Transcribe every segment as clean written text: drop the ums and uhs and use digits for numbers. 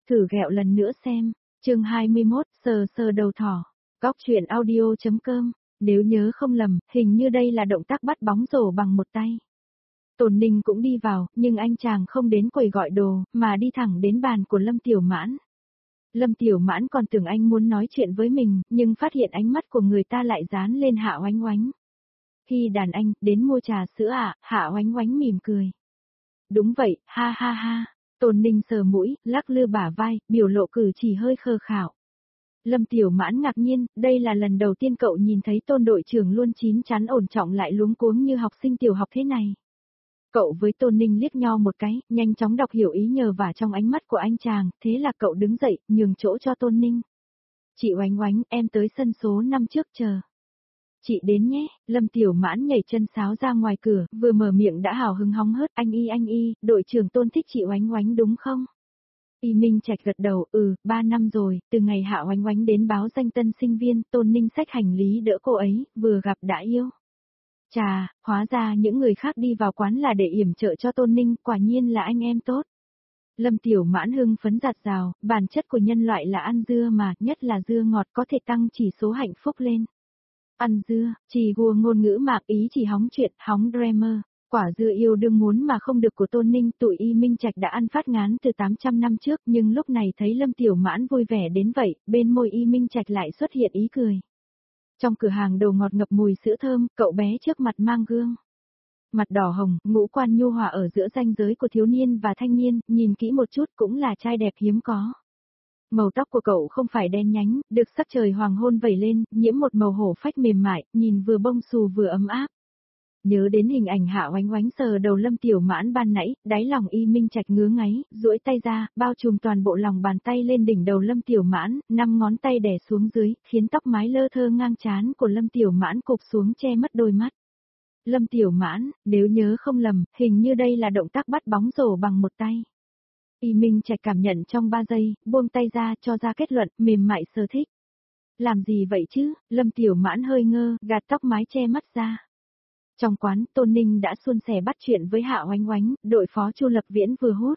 Thử ghẹo lần nữa xem. Chương 21, sờ sờ đầu thỏ. Góc truyện audio.com. Nếu nhớ không lầm, hình như đây là động tác bắt bóng rổ bằng một tay. Tồn Ninh cũng đi vào, nhưng anh chàng không đến quầy gọi đồ, mà đi thẳng đến bàn của Lâm Tiểu Mãn. Lâm Tiểu Mãn còn tưởng anh muốn nói chuyện với mình, nhưng phát hiện ánh mắt của người ta lại dán lên Hạ Oánh Oánh. Khi đàn anh, đến mua trà sữa à, Hạ Oánh Oánh mỉm cười. Đúng vậy, ha ha ha. Tồn Ninh sờ mũi, lắc lư bả vai, biểu lộ cử chỉ hơi khờ khảo. Lâm Tiểu Mãn ngạc nhiên, đây là lần đầu tiên cậu nhìn thấy Tôn đội trưởng luôn chín chắn ổn trọng lại luống cuống như học sinh tiểu học thế này. Cậu với Tôn Ninh liếc nhau một cái, nhanh chóng đọc hiểu ý nhờ vả trong ánh mắt của anh chàng, thế là cậu đứng dậy, nhường chỗ cho Tôn Ninh. Chị Oánh Oánh, em tới sân số 5 trước chờ. Chị đến nhé, Lâm Tiểu Mãn nhảy chân sáo ra ngoài cửa, vừa mở miệng đã hào hứng hóng hớt, anh y, đội trưởng Tôn thích chị Oánh Oánh đúng không? Y Minh Trạch gật đầu, 3 năm rồi, từ ngày Hạ Oánh Oánh đến báo danh tân sinh viên, Tôn Ninh xách hành lý đỡ cô ấy, vừa gặp đã yêu. Chà, hóa ra những người khác đi vào quán là để yểm trợ cho Tôn Ninh, quả nhiên là anh em tốt. Lâm Tiểu Mãn hưng phấn giặt rào, bản chất của nhân loại là ăn dưa mà, nhất là dưa ngọt có thể tăng chỉ số hạnh phúc lên. Ăn dưa, chỉ gùa ngôn ngữ mạc ý chỉ hóng chuyện, hóng drama. Quả dưa yêu đương muốn mà không được của Tôn Ninh, tụi Y Minh Trạch đã ăn phát ngán từ 800 năm trước, nhưng lúc này thấy Lâm Tiểu Mãn vui vẻ đến vậy, bên môi Y Minh Trạch lại xuất hiện ý cười. Trong cửa hàng đồ ngọt ngập mùi sữa thơm, cậu bé trước mặt mang gương. Mặt đỏ hồng, ngũ quan nhu hòa ở giữa ranh giới của thiếu niên và thanh niên, nhìn kỹ một chút cũng là trai đẹp hiếm có. Màu tóc của cậu không phải đen nhánh, được sắc trời hoàng hôn vẩy lên, nhiễm một màu hổ phách mềm mại, nhìn vừa bông xù vừa ấm áp. Nhớ đến hình ảnh Hạ Oánh Oánh sờ đầu Lâm Tiểu Mãn ban nãy, đáy lòng Y Minh Trạch ngứa ngáy, duỗi tay ra, bao trùm toàn bộ lòng bàn tay lên đỉnh đầu Lâm Tiểu Mãn, 5 ngón tay đè xuống dưới, khiến tóc mái lơ thơ ngang trán của Lâm Tiểu Mãn cụp xuống che mất đôi mắt. Lâm Tiểu Mãn, nếu nhớ không lầm, hình như đây là động tác bắt bóng rổ bằng một tay. Y Minh Trạch cảm nhận trong 3 giây, buông tay ra cho ra kết luận, mềm mại sở thích. Làm gì vậy chứ, Lâm Tiểu Mãn hơi ngơ, gạt tóc mái che mắt ra. Trong quán, Tôn Ninh đã suôn sẻ bắt chuyện với Hạ Oánh Oánh, đội phó Chu Lập Viễn vừa hút.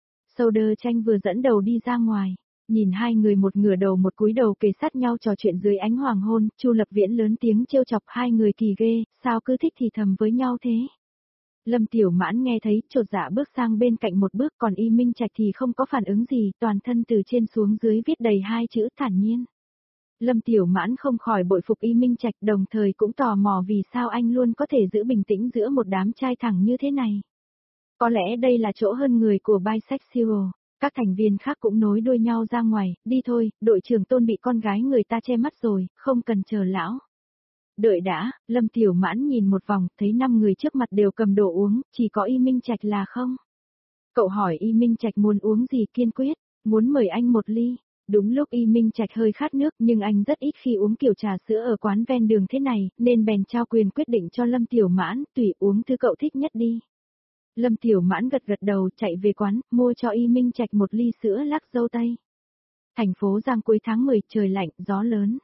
Soda Tranh vừa dẫn đầu đi ra ngoài, nhìn hai người một ngửa đầu một cúi đầu kề sát nhau trò chuyện dưới ánh hoàng hôn, Chu Lập Viễn lớn tiếng trêu chọc hai người kỳ ghê, sao cứ thích thì thầm với nhau thế. Lâm Tiểu Mãn nghe thấy, chột dạ bước sang bên cạnh một bước, còn Y Minh Trạch thì không có phản ứng gì, toàn thân từ trên xuống dưới viết đầy hai chữ thản nhiên. Lâm Tiểu Mãn không khỏi bội phục Y Minh Trạch, đồng thời cũng tò mò vì sao anh luôn có thể giữ bình tĩnh giữa một đám trai thẳng như thế này. Có lẽ đây là chỗ hơn người của bisexual. Các thành viên khác cũng nối đuôi nhau ra ngoài, đi thôi, đội trưởng Tôn bị con gái người ta che mắt rồi, không cần chờ lão. Đợi đã, Lâm Tiểu Mãn nhìn một vòng, thấy 5 người trước mặt đều cầm đồ uống, chỉ có Y Minh Trạch là không. Cậu hỏi Y Minh Trạch muốn uống gì kiên quyết, muốn mời anh một ly. Đúng lúc Y Minh Trạch hơi khát nước nhưng anh rất ít khi uống kiểu trà sữa ở quán ven đường thế này, nên bèn trao quyền quyết định cho Lâm Tiểu Mãn, tùy uống thứ cậu thích nhất đi. Lâm Tiểu Mãn gật gật đầu chạy về quán, mua cho Y Minh Trạch một ly sữa lắc dâu tây. Thành phố Giang cuối tháng 10, trời lạnh, gió lớn.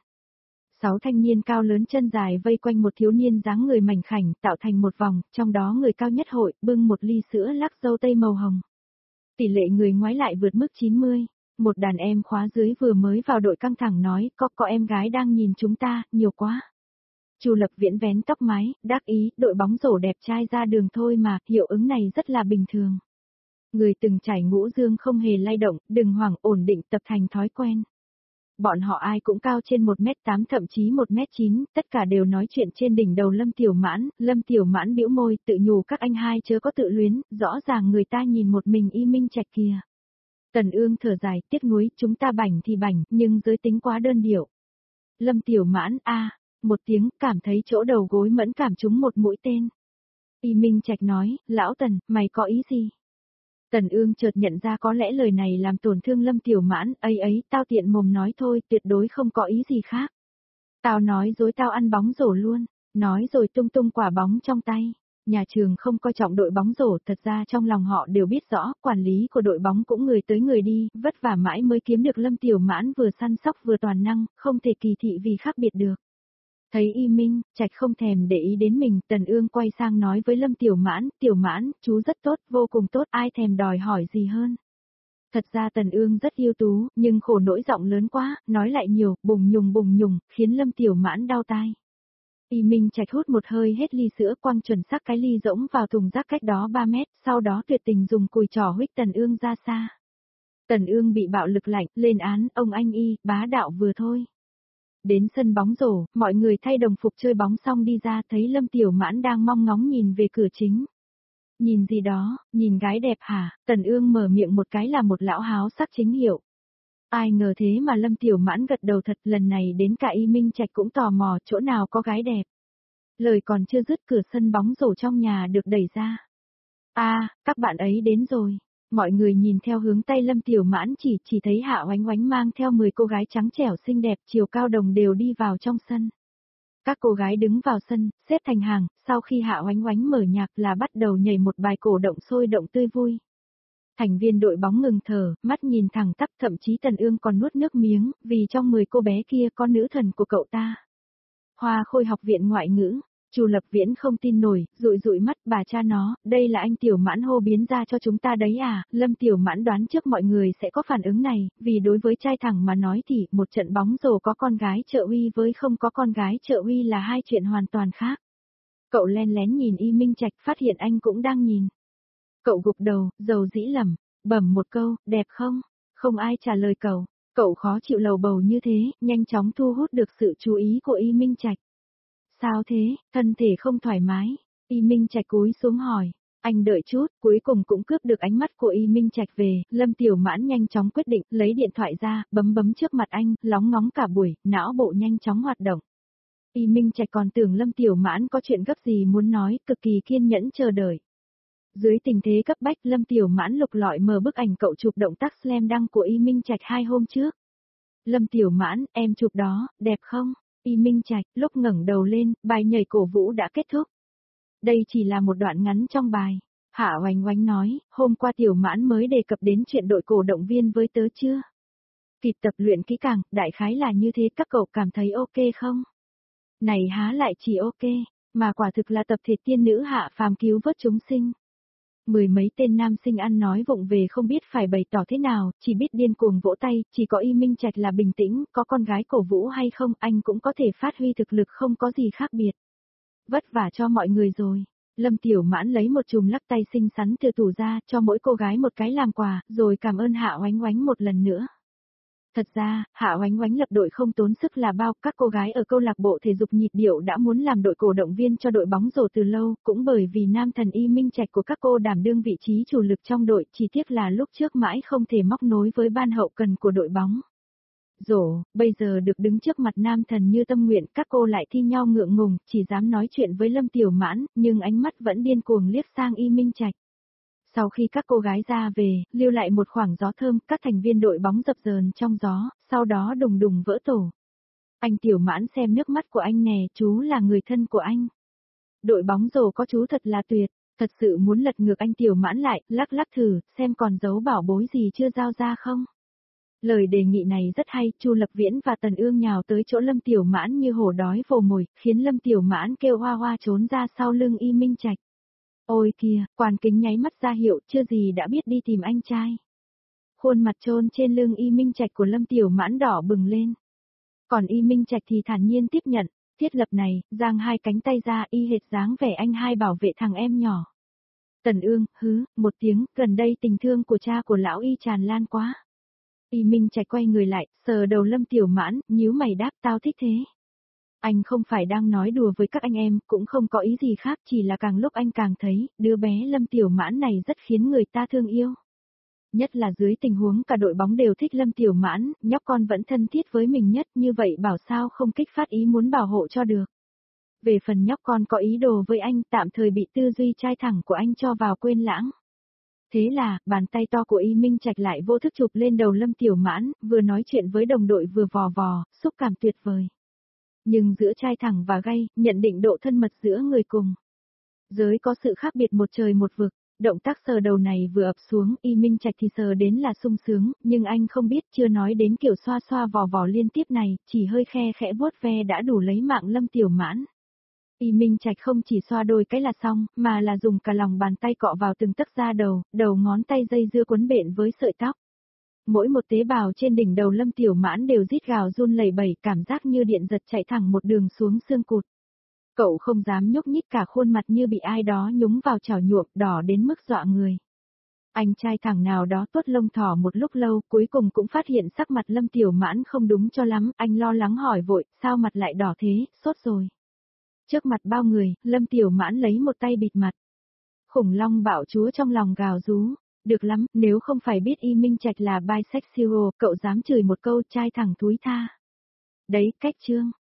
6 thanh niên cao lớn chân dài vây quanh một thiếu niên dáng người mảnh khảnh tạo thành một vòng, trong đó người cao nhất hội bưng một ly sữa lắc dâu tây màu hồng. Tỷ lệ người ngoái lại vượt mức 90. Một đàn em khóa dưới vừa mới vào đội căng thẳng nói, có em gái đang nhìn chúng ta, nhiều quá. Chu Lập Viễn vén tóc mái, đắc ý, đội bóng rổ đẹp trai ra đường thôi mà, hiệu ứng này rất là bình thường. Người từng trải ngũ dương không hề lay động, đừng hoảng, ổn định tập thành thói quen. Bọn họ ai cũng cao trên 1m8 thậm chí 1m9, tất cả đều nói chuyện trên đỉnh đầu Lâm Tiểu Mãn bĩu môi, tự nhủ các anh hai chớ có tự luyến, rõ ràng người ta nhìn một mình Y Minh Trạch kìa. Tần Ương thở dài, tiếc nuối, chúng ta bảnh thì bảnh, nhưng giới tính quá đơn điệu. Lâm Tiểu Mãn, một tiếng, cảm thấy chỗ đầu gối mẫn cảm trúng một mũi tên. Y Minh Trạch nói, lão Tần, mày có ý gì? Tần Ương chợt nhận ra có lẽ lời này làm tổn thương Lâm Tiểu Mãn, ấy, tao tiện mồm nói thôi, tuyệt đối không có ý gì khác. Tao nói dối tao ăn bóng rổ luôn, nói rồi tung tung quả bóng trong tay. Nhà trường không coi trọng đội bóng rổ, thật ra trong lòng họ đều biết rõ, quản lý của đội bóng cũng người tới người đi, vất vả mãi mới kiếm được Lâm Tiểu Mãn vừa săn sóc vừa toàn năng, không thể kỳ thị vì khác biệt được. Thấy Y Minh Trạch không thèm để ý đến mình, Tần Ương quay sang nói với Lâm Tiểu Mãn, chú rất tốt, vô cùng tốt, ai thèm đòi hỏi gì hơn. Thật ra Tần Ương rất ưu tú, nhưng khổ nỗi giọng lớn quá, nói lại nhiều, bùng nhùng, khiến Lâm Tiểu Mãn đau tai. Y Minh Trạch hút một hơi hết ly sữa quăng chuẩn xác cái ly rỗng vào thùng rác cách đó 3 mét, sau đó tuyệt tình dùng cùi trỏ huých Tần Ương ra xa. Tần Ương bị bạo lực lạnh, lên án, ông anh Y, bá đạo vừa thôi. Đến sân bóng rổ, mọi người thay đồng phục chơi bóng xong đi ra thấy Lâm Tiểu Mãn đang mong ngóng nhìn về cửa chính. Nhìn gì đó, nhìn gái đẹp hả? Tần Ương mở miệng một cái là một lão háo sắc chính hiệu. Ai ngờ thế mà Lâm Tiểu Mãn gật đầu thật, lần này đến cả Y Minh Trạch cũng tò mò chỗ nào có gái đẹp. Lời còn chưa dứt cửa sân bóng rổ trong nhà được đẩy ra. Các bạn ấy đến rồi. Mọi người nhìn theo hướng tay Lâm Tiểu Mãn chỉ thấy Hạ Oánh Oánh mang theo 10 cô gái trắng trẻo xinh đẹp chiều cao đồng đều đi vào trong sân. Các cô gái đứng vào sân, xếp thành hàng, sau khi Hạ Oánh Oánh mở nhạc là bắt đầu nhảy một bài cổ động sôi động tươi vui. Thành viên đội bóng ngừng thở, mắt nhìn thẳng tắp, thậm chí Tần Ương còn nuốt nước miếng, vì trong 10 cô bé kia có nữ thần của cậu ta. Hoa Khôi học viện ngoại ngữ, Chu Lập Viễn không tin nổi, dụi mắt, bà cha nó, đây là anh Tiểu Mãn hô biến ra cho chúng ta đấy à? Lâm Tiểu Mãn đoán trước mọi người sẽ có phản ứng này, vì đối với trai thẳng mà nói thì một trận bóng rổ có con gái trợ uy với không có con gái trợ uy là hai chuyện hoàn toàn khác. Cậu len lén nhìn Y Minh Trạch, phát hiện anh cũng đang nhìn. Cậu gục đầu, dầu dĩ lẩm bẩm một câu, đẹp không? Không ai trả lời cậu. Cậu khó chịu lầu bầu như thế, nhanh chóng thu hút được sự chú ý của Y Minh Trạch. Sao thế, thân thể không thoải mái? Y Minh Trạch cúi xuống hỏi. Anh đợi chút, cuối cùng cũng cướp được ánh mắt của Y Minh Trạch về, Lâm Tiểu Mãn nhanh chóng quyết định, lấy điện thoại ra, bấm trước mặt anh, lóng ngóng cả buổi, não bộ nhanh chóng hoạt động. Y Minh Trạch còn tưởng Lâm Tiểu Mãn có chuyện gấp gì muốn nói, cực kỳ kiên nhẫn chờ đợi. Dưới tình thế cấp bách, Lâm Tiểu Mãn lục lọi mở bức ảnh cậu chụp động tác slam dunk của Y Minh Trạch 2 hôm trước. Lâm Tiểu Mãn, em chụp đó, đẹp không? Y Minh Trạch, lúc ngẩng đầu lên, bài nhảy cổ vũ đã kết thúc. Đây chỉ là một đoạn ngắn trong bài. Hạ Oánh Oánh nói, hôm qua Tiểu Mãn mới đề cập đến chuyện đội cổ động viên với tớ chưa? Kịp tập luyện kỹ càng, đại khái là như thế, các cậu cảm thấy ok không? Này há lại chỉ ok, mà quả thực là tập thể tiên nữ hạ phàm cứu vớt chúng sinh. Mười mấy tên nam sinh ăn nói vụng về không biết phải bày tỏ thế nào, chỉ biết điên cuồng vỗ tay, chỉ có Y Minh Trạch là bình tĩnh, có con gái cổ vũ hay không, anh cũng có thể phát huy thực lực không có gì khác biệt. Vất vả cho mọi người rồi. Lâm Tiểu Mãn lấy một chùm lắc tay xinh xắn từ tủ ra, cho mỗi cô gái một cái làm quà, rồi cảm ơn Hạ Oánh Oánh một lần nữa. Thật ra, Hạ Oánh Oánh lập đội không tốn sức là bao, các cô gái ở câu lạc bộ thể dục nhịp điệu đã muốn làm đội cổ động viên cho đội bóng rổ từ lâu, cũng bởi vì nam thần Y Minh Trạch của các cô đảm đương vị trí chủ lực trong đội, chỉ tiếc là lúc trước mãi không thể móc nối với ban hậu cần của đội bóng. Rổ, bây giờ được đứng trước mặt nam thần như tâm nguyện, các cô lại thi nhau ngượng ngùng, chỉ dám nói chuyện với Lâm Tiểu Mãn, nhưng ánh mắt vẫn điên cuồng liếc sang Y Minh Trạch. Sau khi các cô gái ra về, lưu lại một khoảng gió thơm, các thành viên đội bóng dập dờn trong gió, sau đó đùng đùng vỡ tổ. Anh Tiểu Mãn xem nước mắt của anh nè, chú là người thân của anh. Đội bóng rổ có chú thật là tuyệt, thật sự muốn lật ngược anh Tiểu Mãn lại, lắc thử, xem còn giấu bảo bối gì chưa giao ra không. Lời đề nghị này rất hay, Chu Lập Viễn và Tần Ương nhào tới chỗ Lâm Tiểu Mãn như hổ đói vồ mồi, khiến Lâm Tiểu Mãn kêu hoa hoa trốn ra sau lưng Y Minh Trạch. Ôi kìa, Quan Kính nháy mắt ra hiệu, chưa gì đã biết đi tìm anh trai. Khuôn mặt trôn trên lưng Y Minh Trạch của Lâm Tiểu Mãn đỏ bừng lên. Còn Y Minh Trạch thì thản nhiên tiếp nhận, thiết lập này, giang hai cánh tay ra y hệt dáng vẻ anh hai bảo vệ thằng em nhỏ. Tần Ương, một tiếng, gần đây tình thương của cha của lão Y tràn lan quá. Y Minh Trạch quay người lại, sờ đầu Lâm Tiểu Mãn, nhíu mày đáp tao thích thế. Anh không phải đang nói đùa với các anh em, cũng không có ý gì khác, chỉ là càng lúc anh càng thấy, đứa bé Lâm Tiểu Mãn này rất khiến người ta thương yêu. Nhất là dưới tình huống cả đội bóng đều thích Lâm Tiểu Mãn, nhóc con vẫn thân thiết với mình nhất, như vậy bảo sao không kích phát ý muốn bảo hộ cho được. Về phần nhóc con có ý đồ với anh, tạm thời bị tư duy trai thẳng của anh cho vào quên lãng. Thế là, bàn tay to của Y Minh Trạch lại vô thức chụp lên đầu Lâm Tiểu Mãn, vừa nói chuyện với đồng đội vừa vò vò, xúc cảm tuyệt vời. Nhưng giữa trai thẳng và gay, nhận định độ thân mật giữa người cùng. Giới có sự khác biệt một trời một vực, động tác sờ đầu này vừa ập xuống, Y Minh Trạch thì sờ đến là sung sướng, nhưng anh không biết chưa nói đến kiểu xoa xoa vò vò liên tiếp này, chỉ hơi khe khẽ vuốt ve đã đủ lấy mạng Lâm Tiểu Mãn. Y Minh Trạch không chỉ xoa đôi cái là xong, mà là dùng cả lòng bàn tay cọ vào từng tấc da đầu, đầu ngón tay dây dưa quấn bện với sợi tóc. Mỗi một tế bào trên đỉnh đầu Lâm Tiểu Mãn đều rít gào run lẩy bẩy, cảm giác như điện giật chạy thẳng một đường xuống xương cụt. Cậu không dám nhúc nhích, cả khuôn mặt như bị ai đó nhúng vào chảo nhuộm, đỏ đến mức dọa người. Anh trai thằng nào đó tuốt lông thỏ một lúc lâu, cuối cùng cũng phát hiện sắc mặt Lâm Tiểu Mãn không đúng cho lắm, anh lo lắng hỏi vội, sao mặt lại đỏ thế, sốt rồi. Trước mặt bao người, Lâm Tiểu Mãn lấy một tay bịt mặt. Khủng long bạo chúa trong lòng gào rú, được lắm, nếu không phải biết Y Minh Trạch là bisexual, cậu dám chửi một câu trai thẳng thúi tha. Đấy, cách chương.